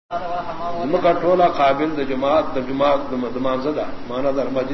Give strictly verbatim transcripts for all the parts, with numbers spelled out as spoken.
مکہ ٹولا قابل د جماعت د جماعت د مانزدا مانا در مسجد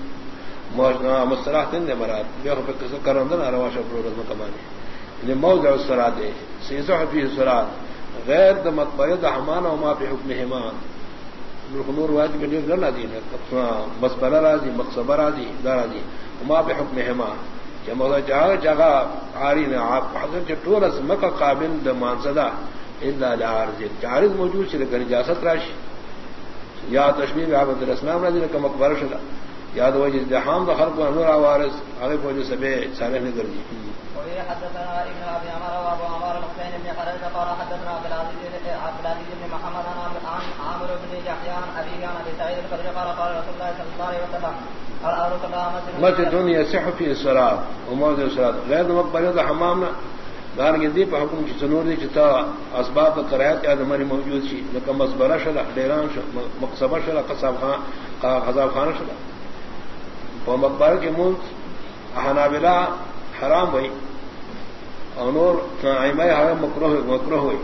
مصطلح تن دے مراد بیا کو کس کرندن اروا شو پرو د کمانی نے موضع الصلاه دے سیزح فی الصلاه غیر د مطبع د حمان او ما فی حکمهما نور واجب نہیں کرنا دین بس بلا راضی مقصبہ راضی دارادی ما فی حکمهما کہ موضع جگہ جگہ عاری نے آپ حضرت ٹولا مکہ قابل د مانزدا الا لعارض عارض موجود سے لگر اجازت راشی یا تشمیل عبد الاسلام رضی اللہ کا مقبر شدہ یاد وجہ ازدحام دا خلق و انور عوارض عارف وجہ سبے صالح نے کر دی حدثنا ابن ابي عمر وابو عمر الحسين بن خالد قال حدثنا عبد العزيز عبد العزيز بن محمد عن عامر بن يحيى عن ابي عن ابي سعيد الخدري قال قال رسول الله صلى الله عليه وسلم الارض كلها مسجد يصح فيه الصلاه وموضع الصلاه غير مقبره حمامنا دار کے دی په حکم چې څنور دي چې تا اسباب قرایت یا دمر موجود شي لکه مصبره شله ډیران شو مقصبه شله قصاب خان غزاب خان شله په مقبره کې مون حنابلہ حرام وای او نور ائمه هغه مکروه مکروه وای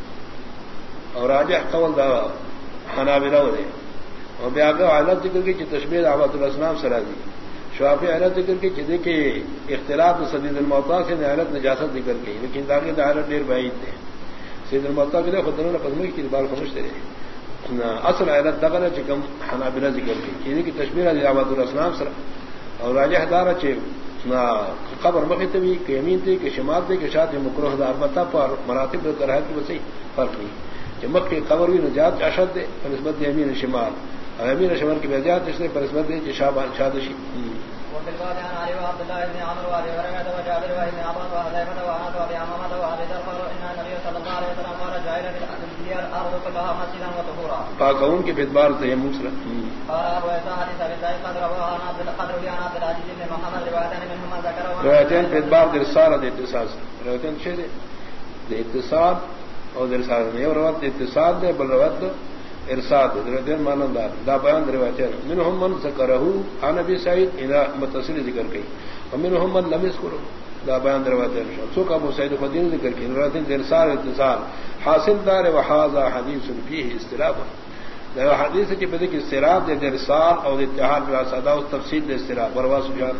او راجح قول دا حنابلہ وای او بیا هغه حالت ذکر کې چې تشبیه عبد الاسلام سره دي شافعی حالت ذکر کی جدے کے اختلاف سدید الموتا سے حالت نجاست ذکر کی لیکن داغی حالت دیر بعید تھے سید الموتا کے لیے خود قدمی کی بال خمشتے رہے اصل حالت دغل چکم حنابلہ ذکر کی چیزیں کی تشبیر عبد الاسلام سر اور راجہ دارا چ قبر مخت بھی کہ امین تھے کہ شمال تھے کہ شاط مکروہ دار بتا پر مراتب کراہت کی وسیع فرق نہیں چمک کے قبر بھی نجات اشد دے نسبت امین شمال اور امین شمال کی بجات اس نے پر نسبت دے شابان شادشی وفي الباب عن علي وعبد الله بن عمرو وابي هريره وجابر وابن عباس وحذيفه وانس وابي امامه وابي ذر ان النبي صلى الله عليه وسلم قال جعل الارض كلها مسجدا وطهورا فاقون کے اعتبار سے یہ مسلم قال ابو عيسى حديث ابي سعيد قد رواه عن عبد القدر بن عبد العزيز بن محمد روایتان منهما ذكر روایتان کے اعتبار سے رسالہ دے اتصال روایتان چھ دے اتصال اور رسالہ نہیں روایت اتصال دے بل روایت ارساد دردین مانندار دا بیان روایتیں منهم من ذکرہو عن ابی سعید الى متصل ذکر کی ومنهم من لم يذکرہ دا بیان روایتیں سوک ابو سعید خدین ذکر کی روایتیں ارسال اتصال حاصل دار وحاذا حدیث فیہ استراب دا حدیث کی بدی کی استراب دے ارسال اور اتحاد بلا صدا و تفصیل دے استراب وروا سفیان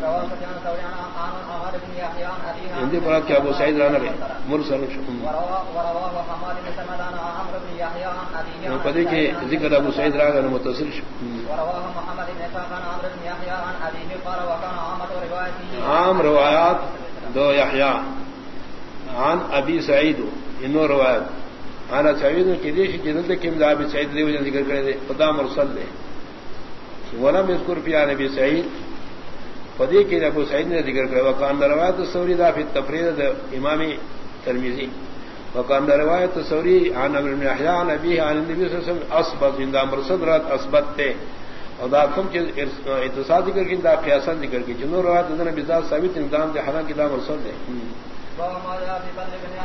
ہندی پر کہ ابو سعید رانا ہے مرسل ورواه حماد بن سمدان عن عمرو بن يحيى عن ابي بدی کی ذکر ابو سعید رانا متصل ورواه محمد بن اسحاق عن عمرو بن يحيى عن ابي قال وكان عامه روايته عام روایات دو یحییٰ عن ابی سعید انو روایت انا سعید کی دیش جنت کے ابی سعید نے وجہ ذکر کرے خدا مرسل دے ولم يذكر في عن ابي سعید فدی کے ابو سعید نے ذکر کرے وکان روایت الثوری دا فی التفرید امام ترمذی وکان روایت الثوری عن ابن يحيى عن ابي عن النبي صلی اللہ علیہ وسلم اثبت عند مرسل رات اثبت تے اور دا کم کے اتصال ذکر کی دا قیاس ذکر کی جنوں روایت نے بذات ثابت نظام دے حالانکہ دا مرسل دے